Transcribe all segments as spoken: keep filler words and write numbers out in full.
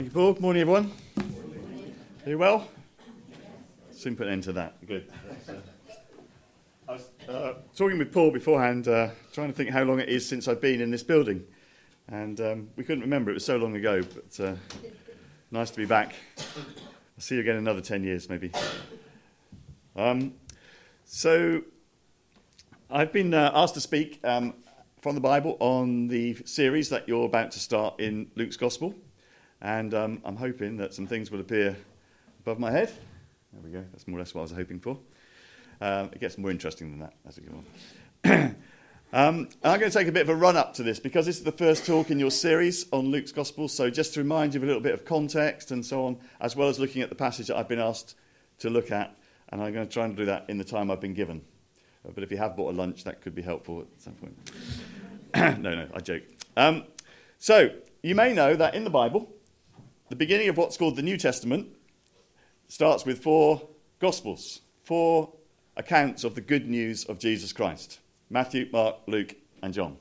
Thank you, Paul. Good morning, everyone. Are you well? Soon put an end to that. Good. I was uh, talking with Paul beforehand, uh, trying to think how long it is since I've been in this building. And um, we couldn't remember, it was so long ago, but uh, nice to be back. I'll see you again in another ten years, maybe. Um, so, I've been uh, asked to speak um, from the Bible on the series that you're about to start in Luke's Gospel. And um, I'm hoping that some things will appear above my head. There we go. That's more or less what I was hoping for. Um, it gets more interesting than that as we go on. um, I'm going to take a bit of a run-up to this because this is the first talk in your series on Luke's Gospel. So just to remind you of a little bit of context and so on, as well as looking at the passage that I've been asked to look at. And I'm going to try and do that in the time I've been given. Uh, but if you have bought a lunch, that could be helpful at some point. no, no, I joke. Um, so you may know that in the Bible, the beginning of what's called the New Testament starts with four Gospels, four accounts of the good news of Jesus Christ. Matthew, Mark, Luke, and John.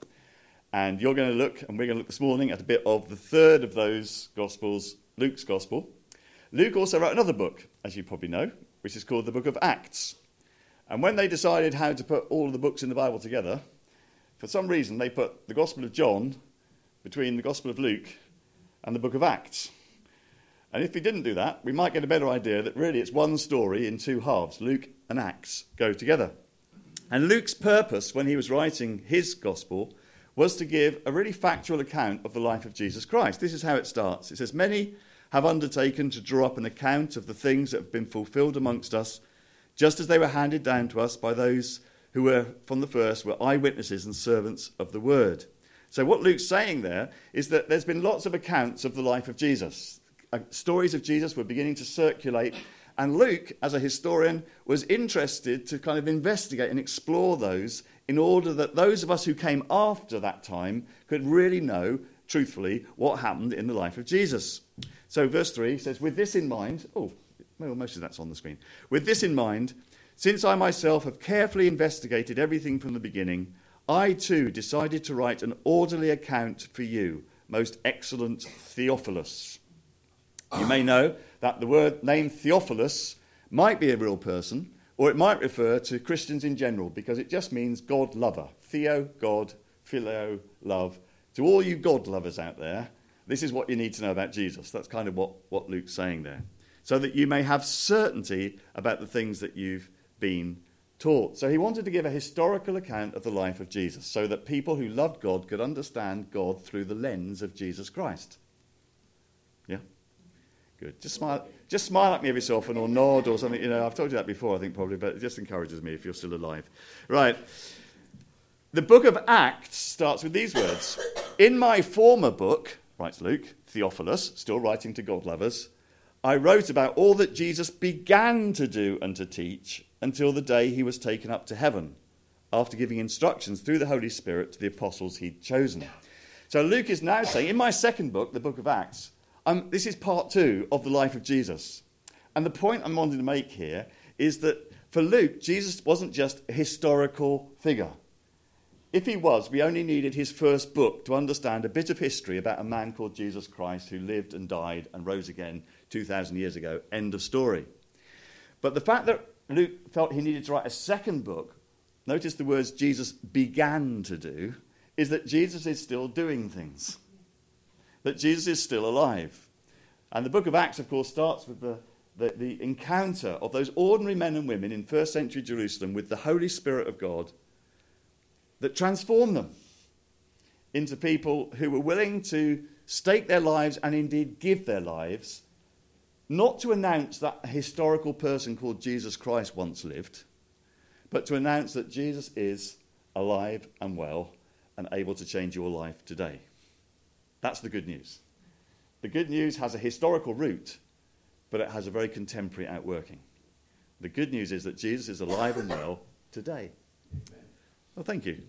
And you're going to look, and we're going to look this morning, at a bit of the third of those Gospels, Luke's Gospel. Luke also wrote another book, as you probably know, which is called the Book of Acts. And when they decided how to put all of the books in the Bible together, for some reason they put the Gospel of John between the Gospel of Luke and the Book of Acts. And if we didn't do that, we might get a better idea that really it's one story in two halves. Luke and Acts go together. And Luke's purpose when he was writing his gospel was to give a really factual account of the life of Jesus Christ. This is how it starts. It says, "Many have undertaken to draw up an account of the things that have been fulfilled amongst us, just as they were handed down to us by those who were from the first were eyewitnesses and servants of the word." So what Luke's saying there is that there's been lots of accounts of the life of Jesus. Uh, stories of Jesus were beginning to circulate, and Luke, as a historian, was interested to kind of investigate and explore those in order that those of us who came after that time could really know, truthfully, what happened in the life of Jesus. So verse three says, "With this in mind," oh, well, most of that's on the screen. "With this in mind, since I myself have carefully investigated everything from the beginning, I too decided to write an orderly account for you, most excellent Theophilus." You may know that the word name Theophilus might be a real person, or it might refer to Christians in general, because it just means God lover. Theo, God, phileo, love. To all you God lovers out there, this is what you need to know about Jesus. That's kind of what, what Luke's saying there. So that you may have certainty about the things that you've been taught. So he wanted to give a historical account of the life of Jesus, so that people who loved God could understand God through the lens of Jesus Christ. Yeah? Good. Just smile, just smile at me every so often, or nod, or something. You know, I've told you that before, I think probably, but it just encourages me if you're still alive. Right. The book of Acts starts with these words. "In my former book," writes Luke, Theophilus, still writing to God lovers, "I wrote about all that Jesus began to do and to teach until the day he was taken up to heaven, after giving instructions through the Holy Spirit to the apostles he'd chosen." So Luke is now saying, in my second book, the book of Acts, Um, this is part two of the life of Jesus. And the point I'm wanting to make here is that for Luke, Jesus wasn't just a historical figure. If he was, we only needed his first book to understand a bit of history about a man called Jesus Christ who lived and died and rose again two thousand years ago. End of story. But the fact that Luke felt he needed to write a second book, notice the words Jesus began to do, is that Jesus is still doing things. That Jesus is still alive. And the book of Acts, of course, starts with the, the, the encounter of those ordinary men and women in first century Jerusalem with the Holy Spirit of God that transformed them into people who were willing to stake their lives and indeed give their lives, not to announce that a historical person called Jesus Christ once lived, but to announce that Jesus is alive and well and able to change your life today. That's the good news. The good news has a historical root, but it has a very contemporary outworking. The good news is that Jesus is alive and well today. Amen. Well, thank you.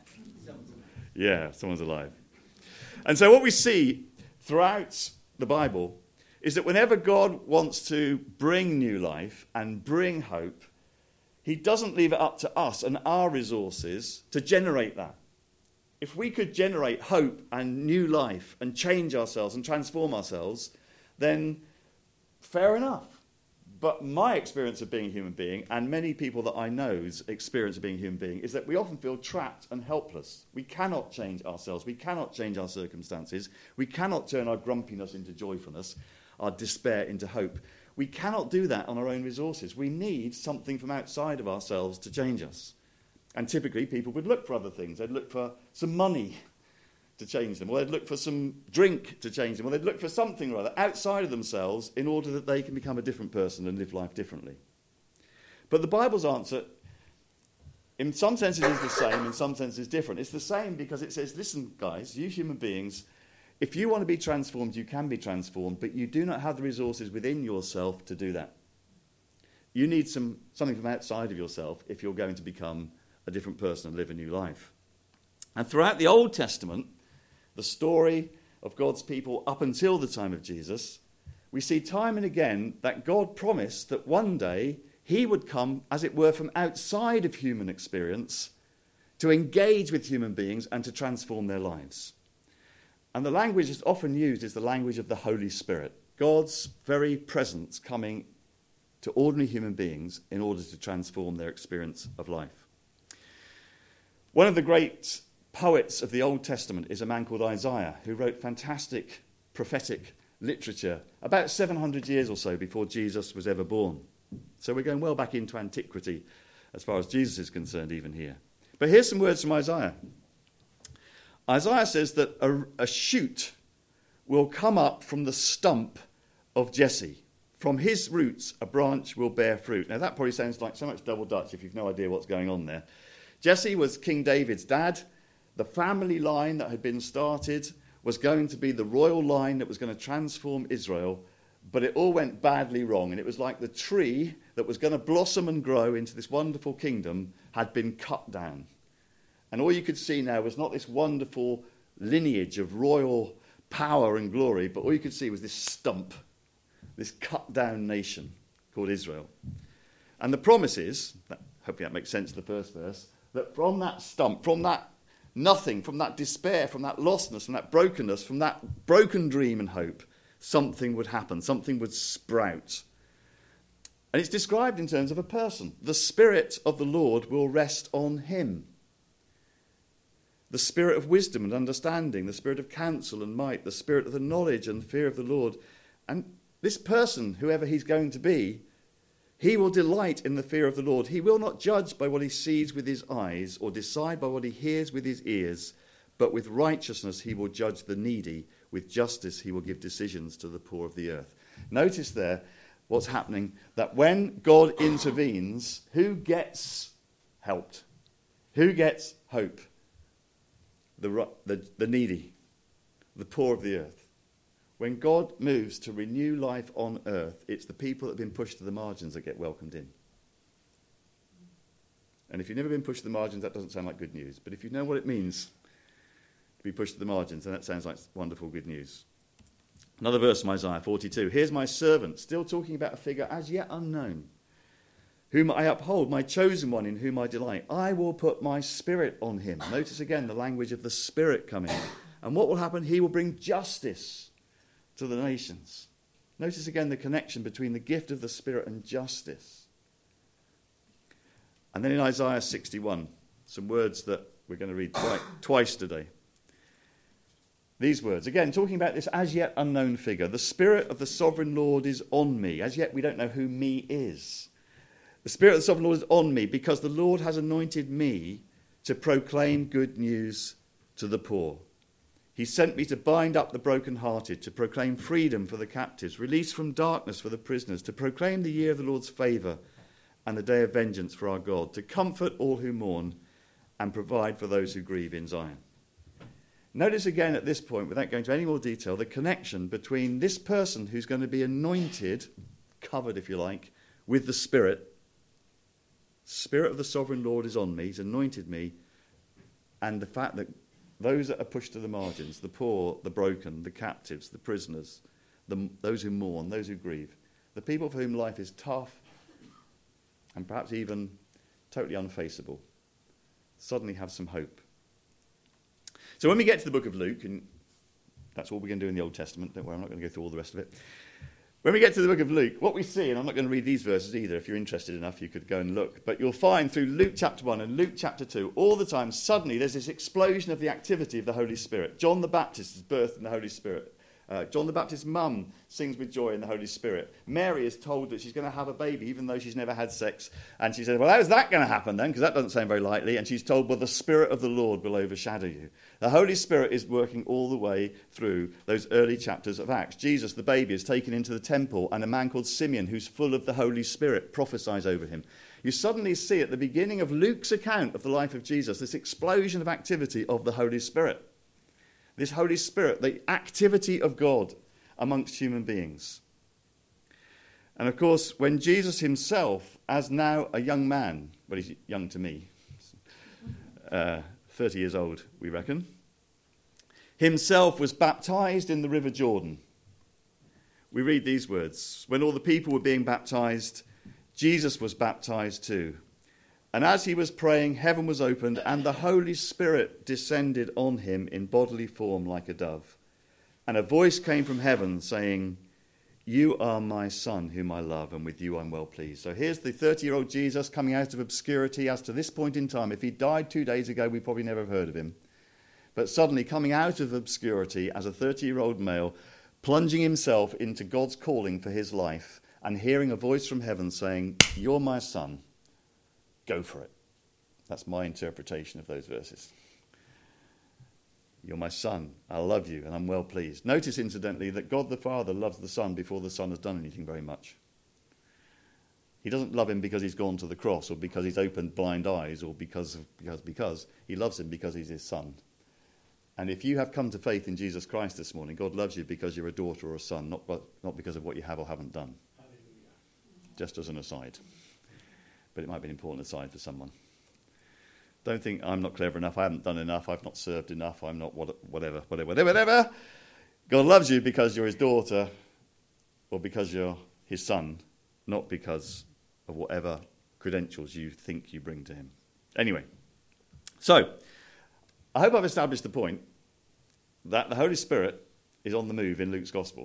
Yeah, someone's alive. And so what we see throughout the Bible is that whenever God wants to bring new life and bring hope, he doesn't leave it up to us and our resources to generate that. If we could generate hope and new life and change ourselves and transform ourselves, then fair enough. But my experience of being a human being, and many people that I know's experience of being a human being, is that we often feel trapped and helpless. We cannot change ourselves. We cannot change our circumstances. We cannot turn our grumpiness into joyfulness, our despair into hope. We cannot do that on our own resources. We need something from outside of ourselves to change us. And typically people would look for other things. They'd look for some money to change them, or they'd look for some drink to change them, or they'd look for something or other outside of themselves in order that they can become a different person and live life differently. But the Bible's answer, in some senses, is the same, in some senses different. It's the same because it says, listen, guys, you human beings, if you want to be transformed, you can be transformed, but you do not have the resources within yourself to do that. You need some something from outside of yourself if you're going to become a different person and live a new life. And throughout the Old Testament, the story of God's people up until the time of Jesus, we see time and again that God promised that one day he would come, as it were, from outside of human experience to engage with human beings and to transform their lives. And the language that's often used is the language of the Holy Spirit, God's very presence coming to ordinary human beings in order to transform their experience of life. One of the great poets of the Old Testament is a man called Isaiah, who wrote fantastic prophetic literature about seven hundred years or so before Jesus was ever born. So we're going well back into antiquity as far as Jesus is concerned, even here. But here's some words from Isaiah. Isaiah says that a, a shoot will come up from the stump of Jesse. From his roots, a branch will bear fruit. Now that probably sounds like so much double Dutch if you've no idea what's going on there. Jesse was King David's dad. The family line that had been started was going to be the royal line that was going to transform Israel, but it all went badly wrong. And it was like the tree that was going to blossom and grow into this wonderful kingdom had been cut down. And all you could see now was not this wonderful lineage of royal power and glory, but all you could see was this stump, this cut down nation called Israel. And the promise is, that, hopefully that makes sense in the first verse, that from that stump, from that nothing, from that despair, from that lostness, from that brokenness, from that broken dream and hope, something would happen, something would sprout. And it's described in terms of a person. The Spirit of the Lord will rest on him. The Spirit of wisdom and understanding, the Spirit of counsel and might, the Spirit of the knowledge and fear of the Lord. And this person, whoever he's going to be, he will delight in the fear of the Lord. He will not judge by what he sees with his eyes or decide by what he hears with his ears, but with righteousness he will judge the needy. With justice he will give decisions to the poor of the earth. Notice there what's happening, that when God intervenes, who gets helped? Who gets hope? The, the, the needy, the poor of the earth. When God moves to renew life on earth, it's the people that have been pushed to the margins that get welcomed in. And if you've never been pushed to the margins, that doesn't sound like good news. But if you know what it means to be pushed to the margins, then that sounds like wonderful good news. Another verse from Isaiah forty-two. Here's my servant, still talking about a figure as yet unknown, whom I uphold, my chosen one in whom I delight. I will put my spirit on him. Notice again the language of the Spirit coming. And what will happen? He will bring justice to the nations. Notice again the connection between the gift of the Spirit and justice. And then in Isaiah sixty-one, some words that we're going to read twi- twice today. These words, again, talking about this as yet unknown figure. The Spirit of the Sovereign Lord is on me. As yet we don't know who me is. The Spirit of the Sovereign Lord is on me because the Lord has anointed me to proclaim good news to the poor. He sent me to bind up the brokenhearted, to proclaim freedom for the captives, release from darkness for the prisoners, to proclaim the year of the Lord's favour and the day of vengeance for our God, to comfort all who mourn and provide for those who grieve in Zion. Notice again at this point, without going into any more detail, the connection between this person who's going to be anointed, covered if you like, with the Spirit. Spirit of the Sovereign Lord is on me, he's anointed me, and the fact that those that are pushed to the margins, the poor, the broken, the captives, the prisoners, the, those who mourn, those who grieve, the people for whom life is tough and perhaps even totally unfaceable, suddenly have some hope. So when we get to the book of Luke, and that's all we're going to do in the Old Testament, don't worry, I'm not going to go through all the rest of it. When we get to the book of Luke, what we see, and I'm not going to read these verses either, if you're interested enough you could go and look, but you'll find through Luke chapter one and Luke chapter two, all the time, suddenly there's this explosion of the activity of the Holy Spirit. John the Baptist is birthed in the Holy Spirit. Uh, John the Baptist's mum sings with joy in the Holy Spirit. Mary is told that she's going to have a baby, even though she's never had sex. And she says, well, how's that going to happen then? Because that doesn't sound very likely. And she's told, well, the Spirit of the Lord will overshadow you. The Holy Spirit is working all the way through those early chapters of Acts. Jesus, the baby, is taken into the temple, and a man called Simeon, who's full of the Holy Spirit, prophesies over him. You suddenly see at the beginning of Luke's account of the life of Jesus, this explosion of activity of the Holy Spirit. This Holy Spirit, the activity of God amongst human beings. And of course, when Jesus himself, as now a young man, well, he's young to me, uh, thirty years old, we reckon, himself was baptized in the River Jordan. We read these words, when all the people were being baptized, Jesus was baptized too. And as he was praying, heaven was opened, and the Holy Spirit descended on him in bodily form like a dove. And a voice came from heaven saying, you are my son whom I love, and with you I'm well pleased. So here's the thirty-year-old Jesus coming out of obscurity. As to this point in time, if he died two days ago, we probably never have heard of him. But suddenly coming out of obscurity as a thirty-year-old male, plunging himself into God's calling for his life, and hearing a voice from heaven saying, you're my son. Go for it. That's my interpretation of those verses. You're my son. I love you, and I'm well pleased. Notice, incidentally, that God the Father loves the Son before the Son has done anything very much. He doesn't love him because he's gone to the cross, or because he's opened blind eyes, or because, of, because, because. He loves him because he's his son. And if you have come to faith in Jesus Christ this morning, God loves you because you're a daughter or a son, not, not because of what you have or haven't done. Hallelujah. Just as an aside. But it might be an important aside for someone. Don't think I'm not clever enough, I haven't done enough, I've not served enough, I'm not what, whatever, whatever, whatever, whatever. God loves you because you're his daughter, or because you're his son, not because of whatever credentials you think you bring to him. Anyway, so I hope I've established the point that the Holy Spirit is on the move in Luke's Gospel.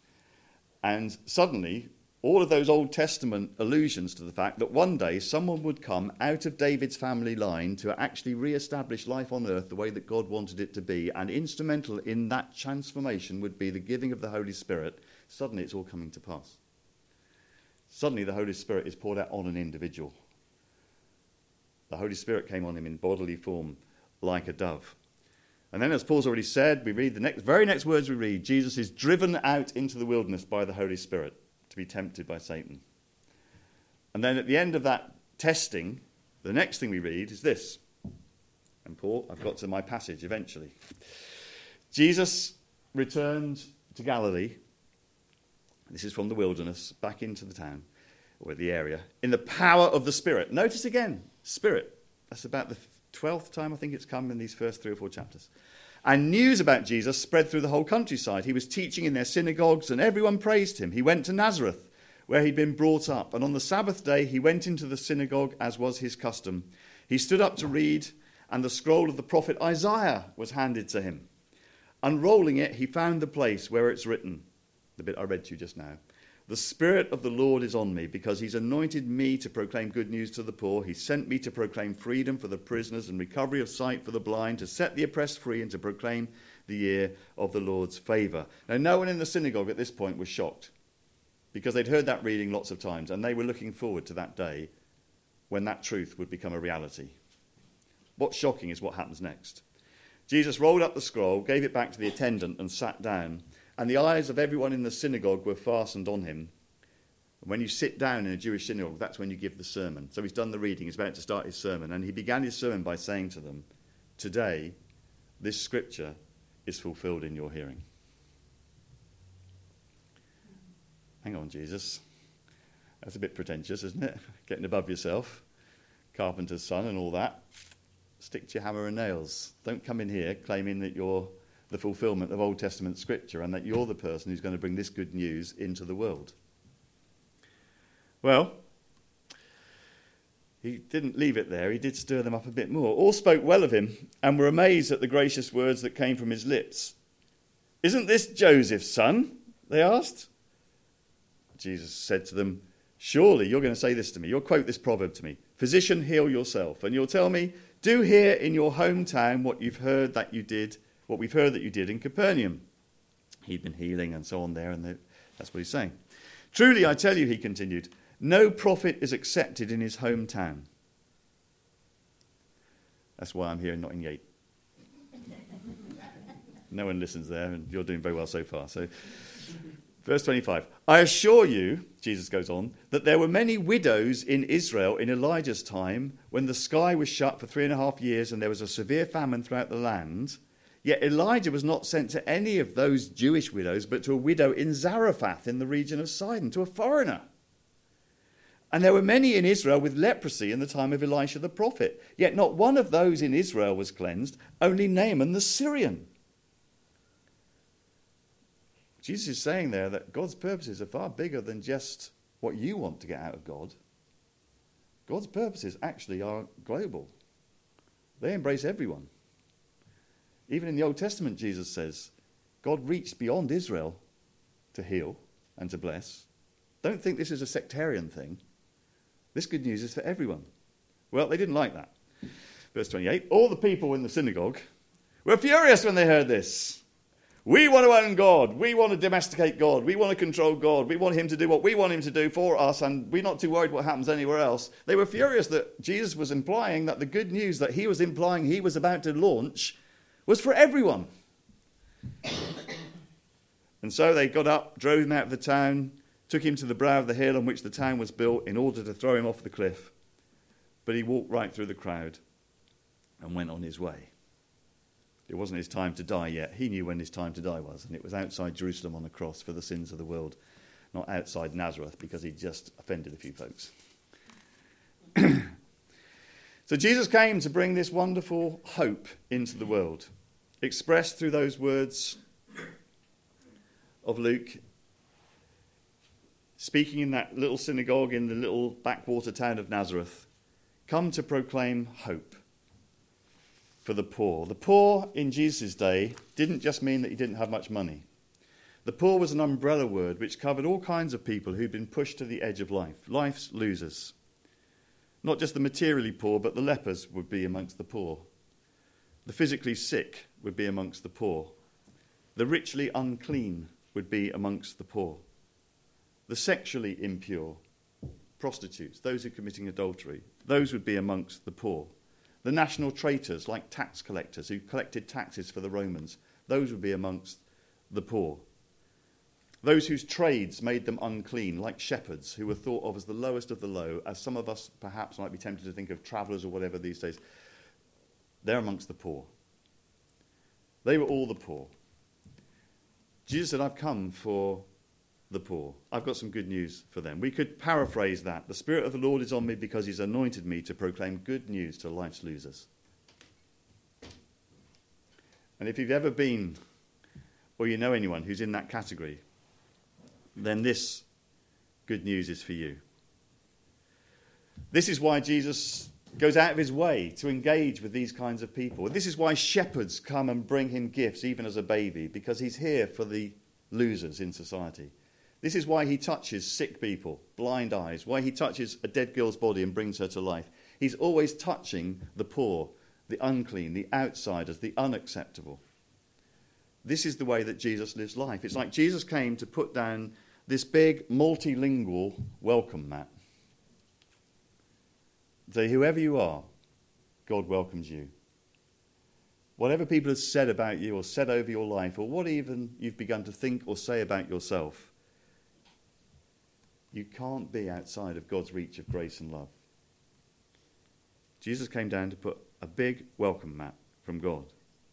And suddenly, all of those Old Testament allusions to the fact that one day someone would come out of David's family line to actually re-establish life on earth the way that God wanted it to be, and instrumental in that transformation would be the giving of the Holy Spirit, suddenly it's all coming to pass. Suddenly the Holy Spirit is poured out on an individual. The Holy Spirit came on him in bodily form like a dove. And then, as Paul's already said, we read the next, very next words we read, Jesus is driven out into the wilderness by the Holy Spirit to be tempted by Satan. And then at the end of that testing, the next thing we read is this. And Paul, I've got to my passage eventually. Jesus returned to Galilee. This is from the wilderness, back into the town, or the area, in the power of the Spirit. Notice again, Spirit. That's about the twelfth time I think it's come in these first three or four chapters. And news about Jesus spread through the whole countryside. He was teaching in their synagogues, and everyone praised him. He went to Nazareth, where he'd been brought up. And on the Sabbath day, he went into the synagogue, as was his custom. He stood up to read, and the scroll of the prophet Isaiah was handed to him. Unrolling it, he found the place where it's written, the bit I read to you just now. The Spirit of the Lord is on me, because he's anointed me to proclaim good news to the poor. He sent me to proclaim freedom for the prisoners and recovery of sight for the blind, to set the oppressed free and to proclaim the year of the Lord's favour. Now, no one in the synagogue at this point was shocked, because they'd heard that reading lots of times, and they were looking forward to that day when that truth would become a reality. What's shocking is what happens next. Jesus rolled up the scroll, gave it back to the attendant, and sat down. And the eyes of everyone in the synagogue were fastened on him. And when you sit down in a Jewish synagogue, that's when you give the sermon. So he's done the reading, he's about to start his sermon. And he began his sermon by saying to them, today, this scripture is fulfilled in your hearing. Hang on, Jesus. That's a bit pretentious, isn't it? Getting above yourself. Carpenter's son and all that. Stick to your hammer and nails. Don't come in here claiming that you're the fulfillment of Old Testament scripture and that you're the person who's going to bring this good news into the world. Well, he didn't leave it there. He did stir them up a bit more. All spoke well of him and were amazed at the gracious words that came from his lips. Isn't this Joseph's son? They asked. Jesus said to them, surely you're going to say this to me. You'll quote this proverb to me. Physician, heal yourself. And you'll tell me, do here in your hometown what you've heard that you did, what we've heard that you did in Capernaum. He'd been healing and so on there, and that's what he's saying. Truly, I tell you, he continued, no prophet is accepted in his hometown. That's why I'm here and not in Yate. No one listens there, and you're doing very well so far. So, verse twenty-five. I assure you, Jesus goes on, that there were many widows in Israel in Elijah's time when the sky was shut for three and a half years and there was a severe famine throughout the land. Yet Elijah was not sent to any of those Jewish widows, but to a widow in Zarephath in the region of Sidon, to a foreigner. And there were many in Israel with leprosy in the time of Elisha the prophet. Yet not one of those in Israel was cleansed, only Naaman the Syrian. Jesus is saying there that God's purposes are far bigger than just what you want to get out of God. God's purposes actually are global. They embrace everyone. Even in the Old Testament, Jesus says, God reached beyond Israel to heal and to bless. Don't think this is a sectarian thing. This good news is for everyone. Well, they didn't like that. Verse twenty-eight, all the people in the synagogue were furious when they heard this. We want to own God. We want to domesticate God. We want to control God. We want him to do what we want him to do for us, and we're not too worried what happens anywhere else. They were furious that Jesus was implying that the good news that he was implying he was about to launch was for everyone. And so they got up, drove him out of the town, took him to the brow of the hill on which the town was built in order to throw him off the cliff. But he walked right through the crowd and went on his way. It wasn't his time to die yet. He knew when his time to die was, and it was outside Jerusalem on the cross for the sins of the world, not outside Nazareth because he just offended a few folks. So Jesus came to bring this wonderful hope into the world, expressed through those words of Luke, speaking in that little synagogue in the little backwater town of Nazareth, come to proclaim hope for the poor. The poor in Jesus' day didn't just mean that he didn't have much money. The poor was an umbrella word which covered all kinds of people who'd been pushed to the edge of life, life's losers. Not just the materially poor, but the lepers would be amongst the poor. The physically sick would be amongst the poor. The richly unclean would be amongst the poor. The sexually impure, prostitutes, those who are committing adultery, those would be amongst the poor. The national traitors, like tax collectors who collected taxes for the Romans, those would be amongst the poor. Those whose trades made them unclean, like shepherds, who were thought of as the lowest of the low, as some of us perhaps might be tempted to think of travellers or whatever these days, they're amongst the poor. They were all the poor. Jesus said, I've come for the poor. I've got some good news for them. We could paraphrase that. The Spirit of the Lord is on me because he's anointed me to proclaim good news to life's losers. And if you've ever been, or you know anyone who's in that category, then this good news is for you. This is why Jesus goes out of his way to engage with these kinds of people. This is why shepherds come and bring him gifts, even as a baby, because he's here for the losers in society. This is why he touches sick people, blind eyes, why he touches a dead girl's body and brings her to life. He's always touching the poor, the unclean, the outsiders, the unacceptable. This is the way that Jesus lives life. It's like Jesus came to put down this big multilingual welcome mat. Say, whoever you are, God welcomes you. Whatever people have said about you or said over your life, or what even you've begun to think or say about yourself, you can't be outside of God's reach of grace and love. Jesus came down to put a big welcome mat from God.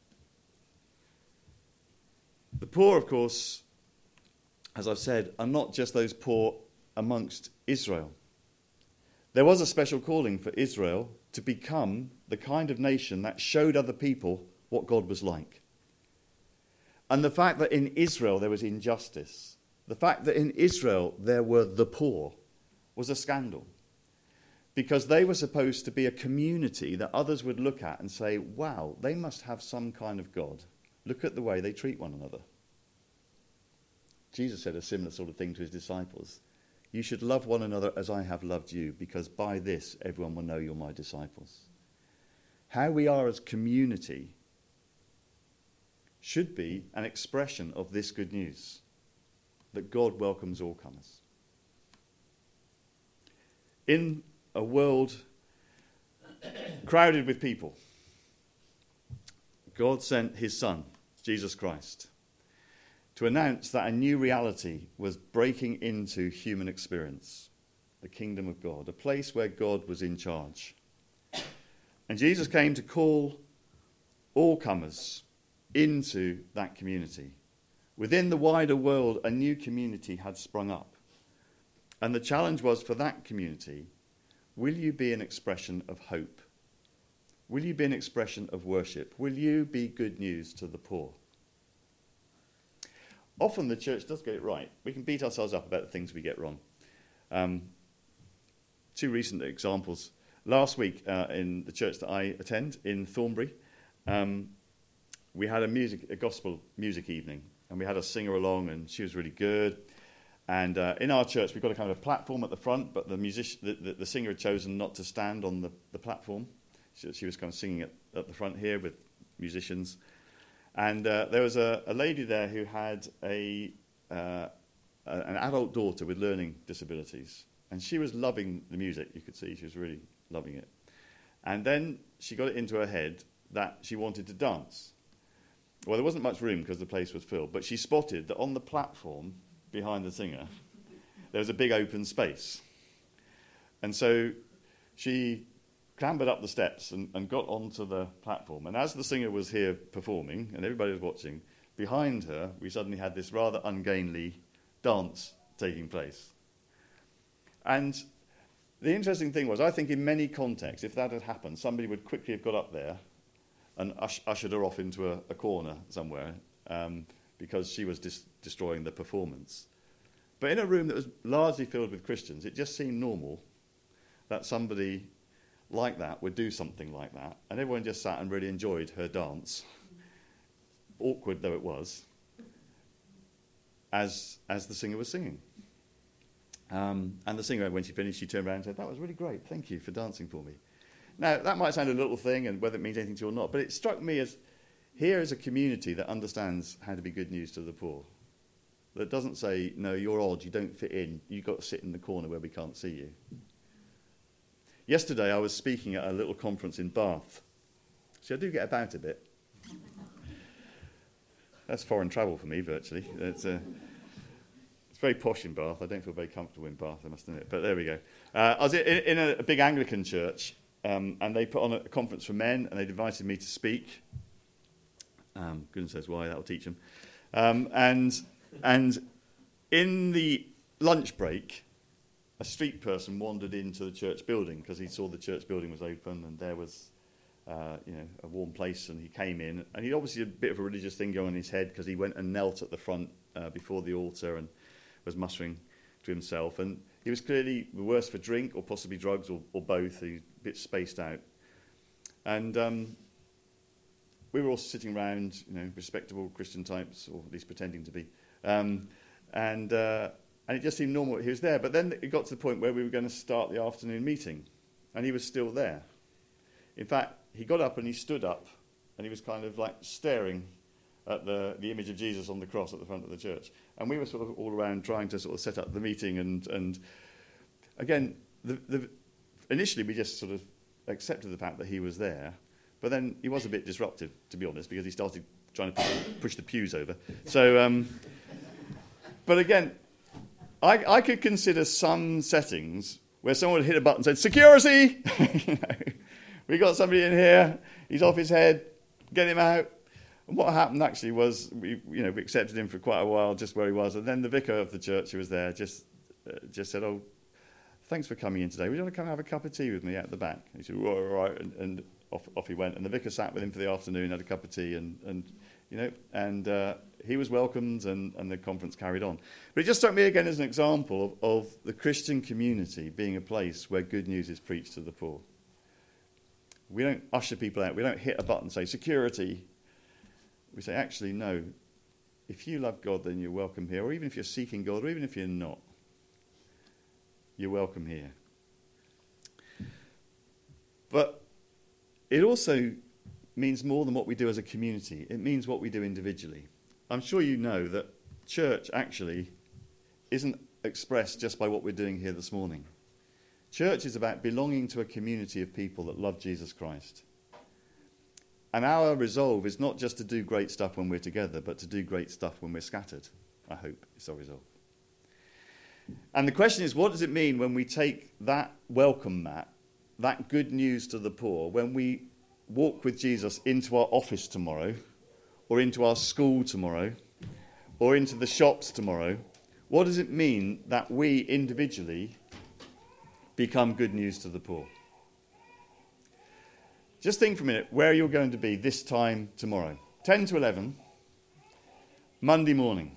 The poor, of course, as I've said, are not just those poor amongst Israel. There was a special calling for Israel to become the kind of nation that showed other people what God was like. And the fact that in Israel there was injustice, the fact that in Israel there were the poor, was a scandal. Because they were supposed to be a community that others would look at and say, wow, they must have some kind of God. Look at the way they treat one another. Jesus said a similar sort of thing to his disciples. You should love one another as I have loved you, because by this everyone will know you're my disciples. How we are as community should be an expression of this good news, that God welcomes all comers. In a world crowded with people, God sent his Son, Jesus Christ, to announce that a new reality was breaking into human experience, the kingdom of God, a place where God was in charge. And Jesus came to call all comers into that community. Within the wider world, a new community had sprung up. And the challenge was for that community, will you be an expression of hope? Will you be an expression of worship? Will you be good news to the poor? Often the church does get it right. We can beat ourselves up about the things we get wrong. Um, two recent examples. Last week uh, in the church that I attend in Thornbury, um, we had a music, a gospel music evening, and we had a singer along, and she was really good. And uh, in our church, we've got a kind of a platform at the front, but the music, the, the, the singer had chosen not to stand on the, the platform. She, she was kind of singing at, at the front here with musicians. And uh, there was a, a lady there who had a, uh, a an adult daughter with learning disabilities. And she was loving the music, you could see. She was really loving it. And then she got it into her head that she wanted to dance. Well, there wasn't much room because the place was filled, but she spotted that on the platform behind the singer, there was a big open space. And so she clambered up the steps and, and got onto the platform. And as the singer was here performing, and everybody was watching, behind her, we suddenly had this rather ungainly dance taking place. And the interesting thing was, I think in many contexts, if that had happened, somebody would quickly have got up there and ush- ushered her off into a, a corner somewhere, um, because she was dis- destroying the performance. But in a room that was largely filled with Christians, it just seemed normal that somebody like that would do something like that, and everyone just sat and really enjoyed her dance, awkward though it was, as as the singer was singing. Um, and the singer, when she finished, she turned around and said, "That was really great, thank you for dancing for me." Now, that might sound a little thing, and whether it means anything to you or not, but it struck me as, here is a community that understands how to be good news to the poor. That doesn't say, no, you're odd, you don't fit in, you've got to sit in the corner where we can't see you. Yesterday I was speaking at a little conference in Bath. See, I do get about a bit. That's foreign travel for me, virtually. It's, uh, it's very posh in Bath. I don't feel very comfortable in Bath, I must admit. But there we go. Uh, I was in, in a, a big Anglican church, um, and they put on a conference for men, and they invited me to speak. Um, goodness knows why, that'll teach them. Um, and, and in the lunch break, a street person wandered into the church building because he saw the church building was open and there was, uh, you know, a warm place, and he came in. And he obviously had a bit of a religious thing going on in his head because he went and knelt at the front uh, before the altar and was muttering to himself. And he was clearly worse for drink or possibly drugs or, or both. He was a bit spaced out. And um, we were all sitting around, you know, respectable Christian types, or at least pretending to be. Um, and... Uh, And it just seemed normal he was there. But then it got to the point where we were going to start the afternoon meeting. And he was still there. In fact, he got up and he stood up. And he was kind of like staring at the, the image of Jesus on the cross at the front of the church. And we were sort of all around trying to sort of set up the meeting. And, and again, the, the, initially we just sort of accepted the fact that he was there. But then he was a bit disruptive, to be honest, because he started trying to push the pews over. So, um, but again... I, I could consider some settings where someone would hit a button and said, "Security! you know, we got somebody in here, he's off his head, get him out." And what happened actually was, we, you know, we accepted him for quite a while just where he was, and then the vicar of the church who was there just uh, just said, "Oh, thanks for coming in today. Would you want to come and have a cup of tea with me at the back?" And he said, "All right," and, and off, off he went. And the vicar sat with him for the afternoon, had a cup of tea, and, and you know, and uh, he was welcomed, and, and the conference carried on. But it just struck me again as an example of, of the Christian community being a place where good news is preached to the poor. We don't usher people out. We don't hit a button and say, "Security." We say, actually, no. If you love God, then you're welcome here. Or even if you're seeking God, or even if you're not, you're welcome here. But it also means more than what we do as a community. It means what we do individually. I'm sure you know that church actually isn't expressed just by what we're doing here this morning. Church is about belonging to a community of people that love Jesus Christ. And our resolve is not just to do great stuff when we're together, but to do great stuff when we're scattered. I hope it's our resolve. And the question is, what does it mean when we take that welcome mat, that good news to the poor, when we walk with Jesus into our office tomorrow, or into our school tomorrow, or into the shops tomorrow? What does it mean that we individually become good news to the poor? Just think for a minute where you're going to be this time tomorrow. ten to eleven, Monday morning.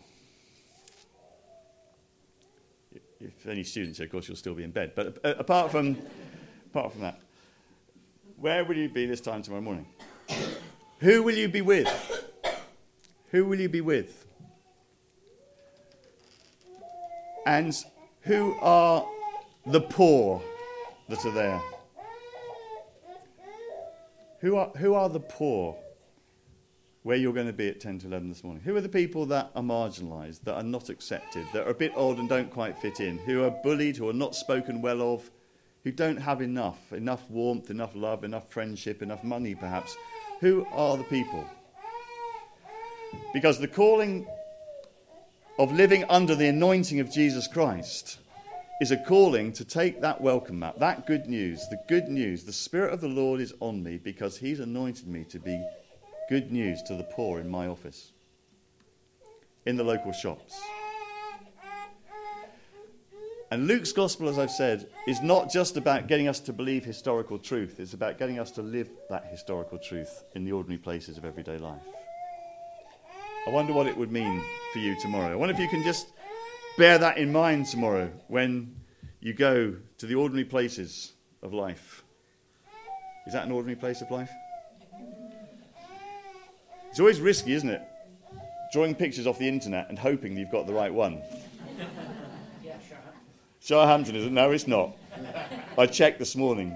If any students here, of course, you'll still be in bed. But apart from, apart from that, where will you be this time tomorrow morning? Who will you be with? Who will you be with? And who are the poor that are there? Who are, who are the poor where you're going to be at ten to eleven this morning? Who are the people that are marginalised, that are not accepted, that are a bit old and don't quite fit in, who are bullied, who are not spoken well of, who don't have enough, enough warmth, enough love, enough friendship, enough money perhaps? Who are the people? Because the calling of living under the anointing of Jesus Christ is a calling to take that welcome mat, that good news, the good news. The Spirit of the Lord is on me because he's anointed me to be good news to the poor in my office, in the local shops. And Luke's gospel, as I've said, is not just about getting us to believe historical truth. It's about getting us to live that historical truth in the ordinary places of everyday life. I wonder what it would mean for you tomorrow. I wonder if you can just bear that in mind tomorrow when you go to the ordinary places of life. Is that an ordinary place of life? It's always risky, isn't it? Drawing pictures off the internet and hoping that you've got the right one. Yeah, Shire-Hampton, is it? No, it's not. I checked this morning.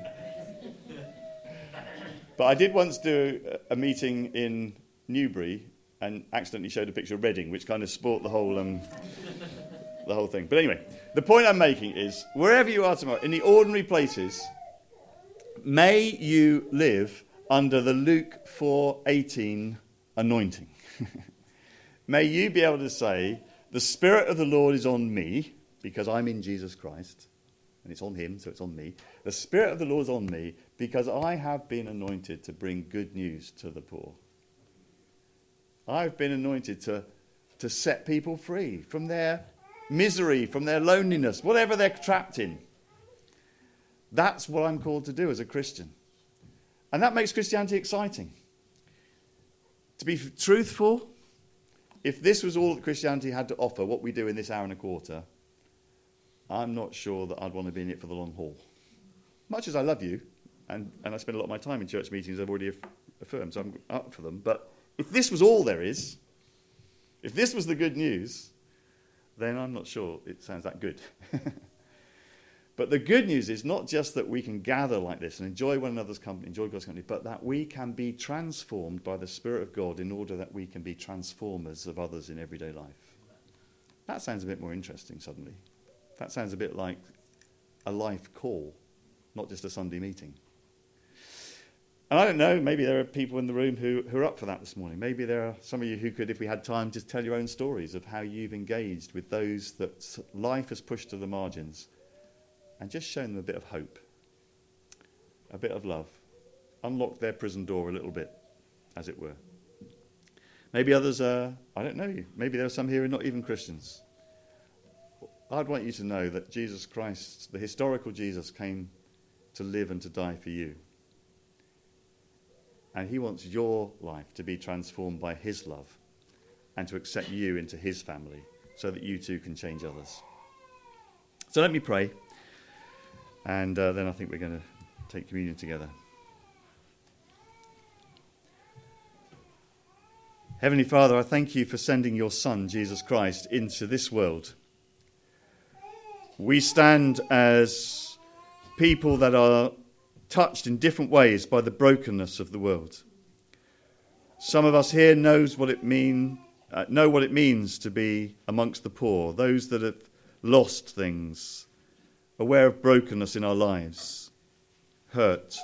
But I did once do a meeting in Newbury and accidentally showed a picture of Reading, which kind of spoilt the whole um, the whole thing. But anyway, the point I'm making is, wherever you are tomorrow, in the ordinary places, may you live under the Luke four eighteen anointing. May you be able to say, the Spirit of the Lord is on me, because I'm in Jesus Christ, and it's on him, so it's on me. The Spirit of the Lord is on me, because I have been anointed to bring good news to the poor. I've been anointed to, to set people free from their misery, from their loneliness, whatever they're trapped in. That's what I'm called to do as a Christian. And that makes Christianity exciting. To be truthful, if this was all that Christianity had to offer, what we do in this hour and a quarter, I'm not sure that I'd want to be in it for the long haul. Much as I love you, and, and I spend a lot of my time in church meetings, I've already affirmed, so I'm up for them. But if this was all there is, if this was the good news, then I'm not sure it sounds that good. But the good news is not just that we can gather like this and enjoy one another's company, enjoy God's company, but that we can be transformed by the Spirit of God in order that we can be transformers of others in everyday life. That sounds a bit more interesting suddenly. That sounds a bit like a life call, not just a Sunday meeting. And I don't know, maybe there are people in the room who, who are up for that this morning. Maybe there are some of you who could, if we had time, just tell your own stories of how you've engaged with those that life has pushed to the margins and just shown them a bit of hope, a bit of love, unlocked their prison door a little bit, as it were. Maybe others are, I don't know you, maybe there are some here who are not even Christians. I'd want you to know that Jesus Christ, the historical Jesus, came to live and to die for you. And he wants your life to be transformed by his love and to accept you into his family so that you too can change others. So let me pray, and uh, then I think we're going to take communion together. Heavenly Father, I thank you for sending your Son, Jesus Christ, into this world We stand as people that are touched in different ways by the brokenness of the world. Some of us here knows what it mean, uh, know what it means to be amongst the poor, those that have lost things, aware of brokenness in our lives, hurt,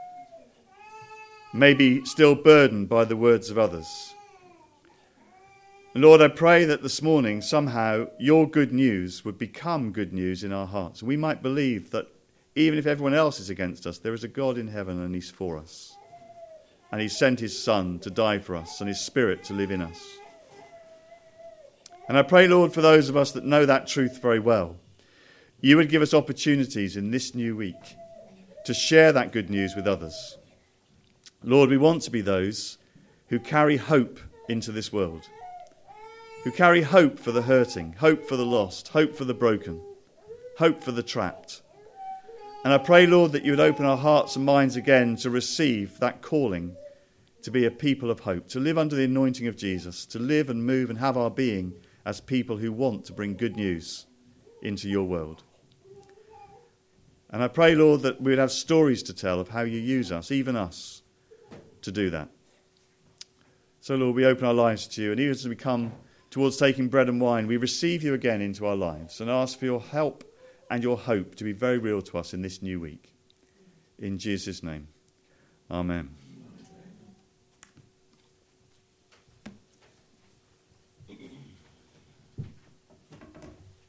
maybe still burdened by the words of others. And Lord, I pray that this morning somehow your good news would become good news in our hearts. We might believe that even if everyone else is against us, there is a God in heaven and he's for us. And he sent his Son to die for us and his Spirit to live in us. And I pray, Lord, for those of us that know that truth very well, you would give us opportunities in this new week to share that good news with others. Lord, we want to be those who carry hope into this world, who carry hope for the hurting, hope for the lost, hope for the broken, hope for the trapped. And I pray, Lord, that you would open our hearts and minds again to receive that calling to be a people of hope, to live under the anointing of Jesus, to live and move and have our being as people who want to bring good news into your world. And I pray, Lord, that we would have stories to tell of how you use us, even us, to do that. So, Lord, we open our lives to you, and even as we come towards taking bread and wine, we receive you again into our lives and ask for your help and your hope to be very real to us in this new week. In Jesus' name, amen.